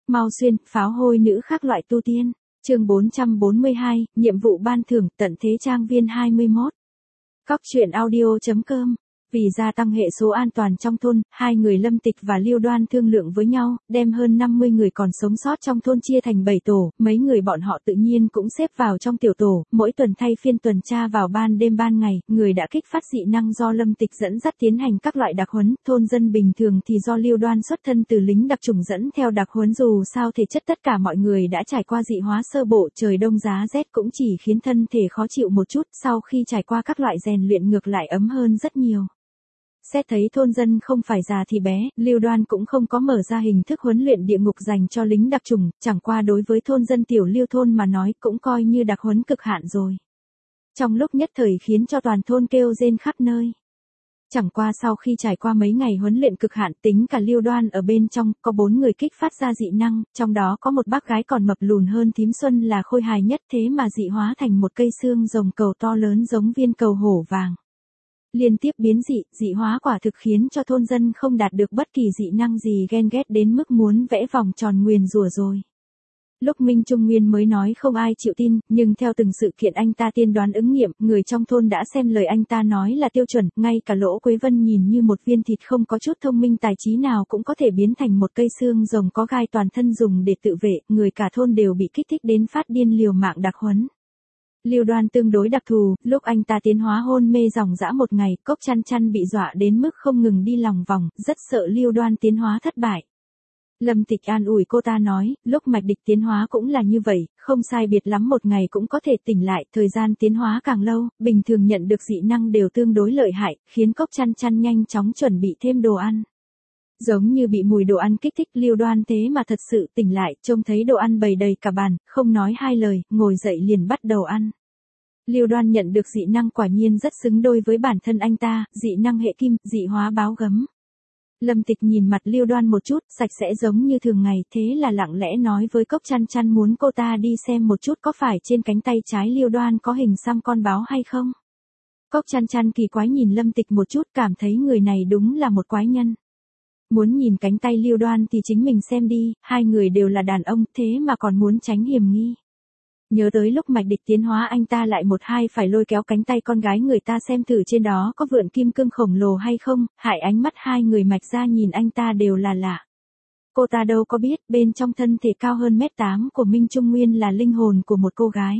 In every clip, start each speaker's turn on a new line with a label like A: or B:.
A: Mau xuyên, pháo hôi nữ khác loại tu tiên. Chương 442, nhiệm vụ ban thưởng, tận thế trang viên 21. Cóc truyện audio.com. Vì gia tăng hệ số an toàn trong thôn, hai người Lâm Tịch và Liêu Đoan thương lượng với nhau, đem hơn 50 người còn sống sót trong thôn chia thành 7 tổ, mấy người bọn họ tự nhiên cũng xếp vào trong tiểu tổ, mỗi tuần thay phiên tuần tra vào ban đêm ban ngày, người đã kích phát dị năng do Lâm Tịch dẫn dắt tiến hành các loại đặc huấn, thôn dân bình thường thì do Liêu Đoan xuất thân từ lính đặc chủng dẫn theo đặc huấn, dù sao thể chất tất cả mọi người đã trải qua dị hóa sơ bộ, trời đông giá rét cũng chỉ khiến thân thể khó chịu một chút, sau khi trải qua các loại rèn luyện ngược lại ấm hơn rất nhiều. Xét thấy thôn dân không phải già thì bé, Liêu Đoan cũng không có mở ra hình thức huấn luyện địa ngục dành cho lính đặc chủng, chẳng qua đối với thôn dân tiểu Liêu thôn mà nói cũng coi như đặc huấn cực hạn rồi. Trong lúc nhất thời khiến cho toàn thôn kêu rên khắp nơi. Chẳng qua sau khi trải qua mấy ngày huấn luyện cực hạn, tính cả Liêu Đoan ở bên trong, có 4 người kích phát ra dị năng, trong đó có một bác gái còn mập lùn hơn thím Xuân là khôi hài nhất, thế mà dị hóa thành một cây xương rồng cầu to lớn giống viên cầu hổ vàng. Liên tiếp biến dị hóa quả thực khiến cho thôn dân không đạt được bất kỳ dị năng gì ghen ghét đến mức muốn vẽ vòng tròn nguyền rủa rồi. Lúc Minh Trung Nguyên mới nói không ai chịu tin, nhưng theo từng sự kiện anh ta tiên đoán ứng nghiệm, người trong thôn đã xem lời anh ta nói là tiêu chuẩn, ngay cả Lỗ Quế Vân nhìn như một viên thịt không có chút thông minh tài trí nào cũng có thể biến thành một cây xương rồng có gai toàn thân dùng để tự vệ, người cả thôn đều bị kích thích đến phát điên liều mạng đặc huấn. Liêu Đoan tương đối đặc thù, lúc anh ta tiến hóa hôn mê dòng dã một ngày, Cốc Chăn Chăn bị dọa đến mức không ngừng đi lòng vòng, rất sợ Liêu Đoan tiến hóa thất bại. Lâm Tịch an ủi cô ta nói, lúc Mạch Địch tiến hóa cũng là như vậy, không sai biệt lắm một ngày cũng có thể tỉnh lại, thời gian tiến hóa càng lâu, bình thường nhận được dị năng đều tương đối lợi hại, khiến Cốc Chăn Chăn nhanh chóng chuẩn bị thêm đồ ăn. Giống như bị mùi đồ ăn kích thích, Liêu Đoan thế mà thật sự tỉnh lại, trông thấy đồ ăn bày đầy cả bàn, không nói hai lời, ngồi dậy liền bắt đầu ăn. Liêu Đoan nhận được dị năng quả nhiên rất xứng đôi với bản thân anh ta, dị năng hệ kim, dị hóa báo gấm. Lâm Tịch nhìn mặt Liêu Đoan một chút, sạch sẽ giống như thường ngày, thế là lặng lẽ nói với Cốc Chăn Chăn muốn cô ta đi xem một chút có phải trên cánh tay trái Liêu Đoan có hình xăm con báo hay không. Cốc Chăn Chăn kỳ quái nhìn Lâm Tịch một chút, cảm thấy người này đúng là một quái nhân. Muốn nhìn cánh tay Liêu Đoan thì chính mình xem đi, hai người đều là đàn ông, thế mà còn muốn tránh hiểm nghi. Nhớ tới lúc Mạch Địch tiến hóa anh ta lại một hai phải lôi kéo cánh tay con gái người ta xem thử trên đó có vượn kim cương khổng lồ hay không, hại ánh mắt hai người Mạch ra nhìn anh ta đều là lạ. Cô ta đâu có biết, bên trong thân thể cao hơn 1m8 của Minh Trung Nguyên là linh hồn của một cô gái.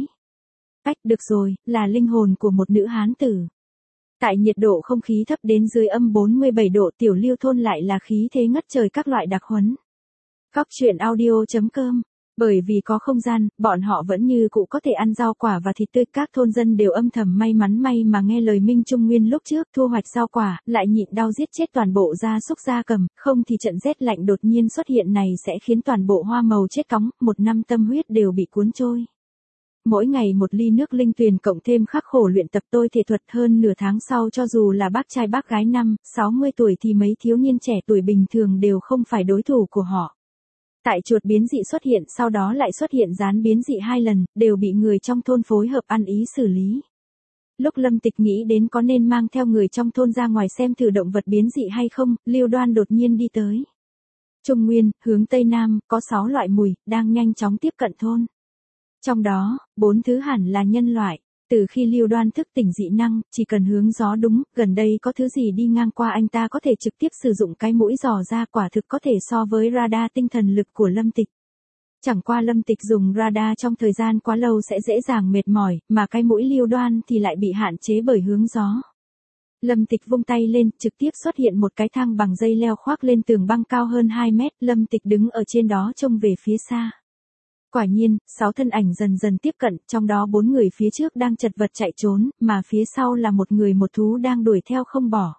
A: Được rồi, là linh hồn của một nữ hán tử. Tại nhiệt độ không khí thấp đến dưới âm 47 độ, tiểu Liêu thôn lại là khí thế ngất trời các loại đặc huấn. Cóc truyện audio.com. Bởi vì có không gian, bọn họ vẫn như cũ có thể ăn rau quả và thịt tươi, các thôn dân đều âm thầm may mắn mà nghe lời Minh Trung Nguyên lúc trước, thu hoạch rau quả, lại nhịn đau giết chết toàn bộ gia súc gia cầm, không thì trận rét lạnh đột nhiên xuất hiện này sẽ khiến toàn bộ hoa màu chết cóng, một năm tâm huyết đều bị cuốn trôi. Mỗi ngày một ly nước linh tuyền cộng thêm khắc khổ luyện tập tôi thể thuật, hơn nửa tháng sau cho dù là bác trai bác gái 60 tuổi thì mấy thiếu niên trẻ tuổi bình thường đều không phải đối thủ của họ. Tại chuột biến dị xuất hiện sau đó lại xuất hiện rán biến dị 2 lần, đều bị người trong thôn phối hợp ăn ý xử lý. Lúc Lâm Tịch nghĩ đến có nên mang theo người trong thôn ra ngoài xem thử động vật biến dị hay không, Liêu Đoan đột nhiên đi tới. Trung Nguyên, hướng Tây Nam, có 6 loại mùi, đang nhanh chóng tiếp cận thôn. Trong đó, 4 thứ hẳn là nhân loại. Từ khi Liêu Đoan thức tỉnh dị năng, chỉ cần hướng gió đúng, gần đây có thứ gì đi ngang qua anh ta có thể trực tiếp sử dụng cái mũi dò ra, quả thực có thể so với radar tinh thần lực của Lâm Tịch. Chẳng qua Lâm Tịch dùng radar trong thời gian quá lâu sẽ dễ dàng mệt mỏi, mà cái mũi Liêu Đoan thì lại bị hạn chế bởi hướng gió. Lâm Tịch vung tay lên, trực tiếp xuất hiện một cái thang bằng dây leo khoác lên tường băng cao hơn 2 mét, Lâm Tịch đứng ở trên đó trông về phía xa. Quả nhiên, 6 thân ảnh dần dần tiếp cận, trong đó 4 người phía trước đang chật vật chạy trốn, mà phía sau là một người một thú đang đuổi theo không bỏ.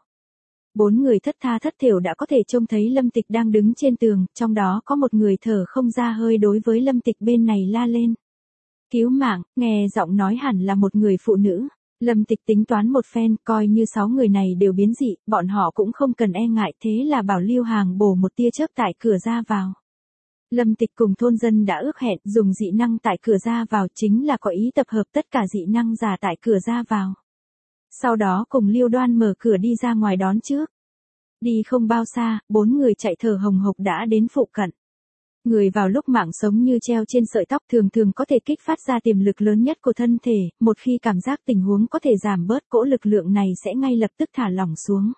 A: 4 người thất tha thất thểu đã có thể trông thấy Lâm Tịch đang đứng trên tường, trong đó có một người thở không ra hơi đối với Lâm Tịch bên này la lên. Cứu mạng, nghe giọng nói hẳn là một người phụ nữ. Lâm Tịch tính toán một phen, coi như 6 người này đều biến dị, bọn họ cũng không cần e ngại, thế là bảo Liêu Hàng bổ một tia chớp tại cửa ra vào. Lâm Tịch cùng thôn dân đã ước hẹn dùng dị năng tại cửa ra vào, chính là có ý tập hợp tất cả dị năng giả tại cửa ra vào. Sau đó cùng Liêu Đoan mở cửa đi ra ngoài đón trước. Đi không bao xa, 4 người chạy thở hồng hộc đã đến phụ cận. Người vào lúc mạng sống như treo trên sợi tóc thường thường có thể kích phát ra tiềm lực lớn nhất của thân thể, một khi cảm giác tình huống có thể giảm bớt cỗ lực lượng này sẽ ngay lập tức thả lỏng xuống.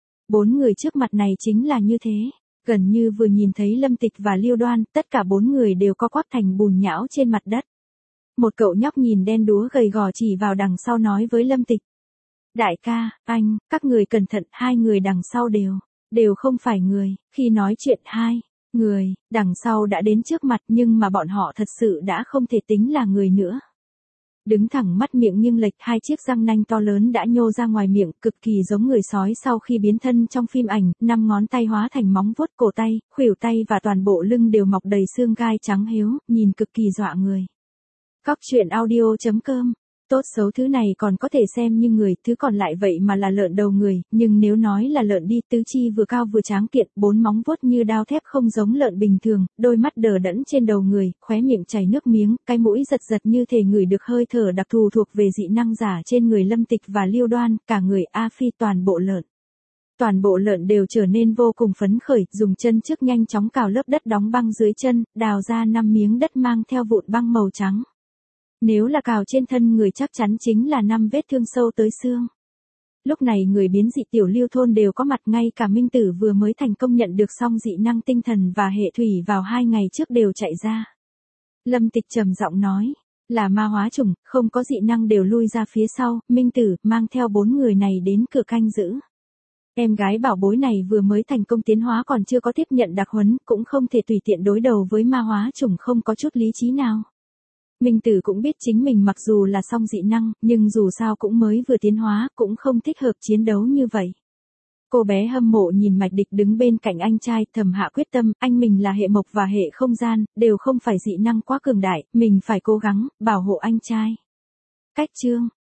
A: 4 người trước mặt này chính là như thế. Gần như vừa nhìn thấy Lâm Tịch và Liêu Đoan, tất cả 4 người đều co quắp thành bùn nhão trên mặt đất. Một cậu nhóc nhìn đen đúa gầy gò chỉ vào đằng sau nói với Lâm Tịch. Đại ca, anh, các người cẩn thận, 2 người đằng sau đều không phải người. Khi nói chuyện 2 người đằng sau đã đến trước mặt nhưng mà bọn họ thật sự đã không thể tính là người nữa. Đứng thẳng, mắt miệng nghiêng lệch, 2 chiếc răng nanh to lớn đã nhô ra ngoài miệng, cực kỳ giống người sói sau khi biến thân trong phim ảnh, 5 ngón tay hóa thành móng vuốt, cổ tay, khuỷu tay và toàn bộ lưng đều mọc đầy xương gai trắng héo, nhìn cực kỳ dọa người. Cóc truyện audio.com. Tốt xấu thứ này còn có thể xem như người, thứ còn lại vậy mà là lợn đầu người, nhưng nếu nói là lợn đi, tứ chi vừa cao vừa tráng kiện, 4 móng vuốt như đao thép không giống lợn bình thường, đôi mắt đờ đẫn trên đầu người, khóe miệng chảy nước miếng, cái mũi giật giật như thể ngửi được hơi thở đặc thù thuộc về dị năng giả trên người Lâm Tịch và Liêu Đoan, cả người A Phi toàn bộ lợn. Toàn bộ lợn đều trở nên vô cùng phấn khởi, dùng chân trước nhanh chóng cào lớp đất đóng băng dưới chân, đào ra 5 miếng đất mang theo vụn băng màu trắng. Nếu là cào trên thân người chắc chắn chính là 5 vết thương sâu tới xương. Lúc này người biến dị tiểu Liêu thôn đều có mặt, ngay cả Minh Tử vừa mới thành công nhận được xong dị năng tinh thần và hệ thủy vào 2 ngày trước đều chạy ra. Lâm Tịch trầm giọng nói, là ma hóa chủng, không có dị năng đều lui ra phía sau, Minh Tử mang theo 4 người này đến cửa canh giữ. Em gái bảo bối này vừa mới thành công tiến hóa còn chưa có tiếp nhận đặc huấn, cũng không thể tùy tiện đối đầu với ma hóa chủng không có chút lý trí nào. Minh Tử cũng biết chính mình mặc dù là song dị năng, nhưng dù sao cũng mới vừa tiến hóa, cũng không thích hợp chiến đấu như vậy. Cô bé hâm mộ nhìn Mạch Địch đứng bên cạnh anh trai, thầm hạ quyết tâm, anh mình là hệ mộc và hệ không gian, đều không phải dị năng quá cường đại, mình phải cố gắng, bảo hộ anh trai. Cách chương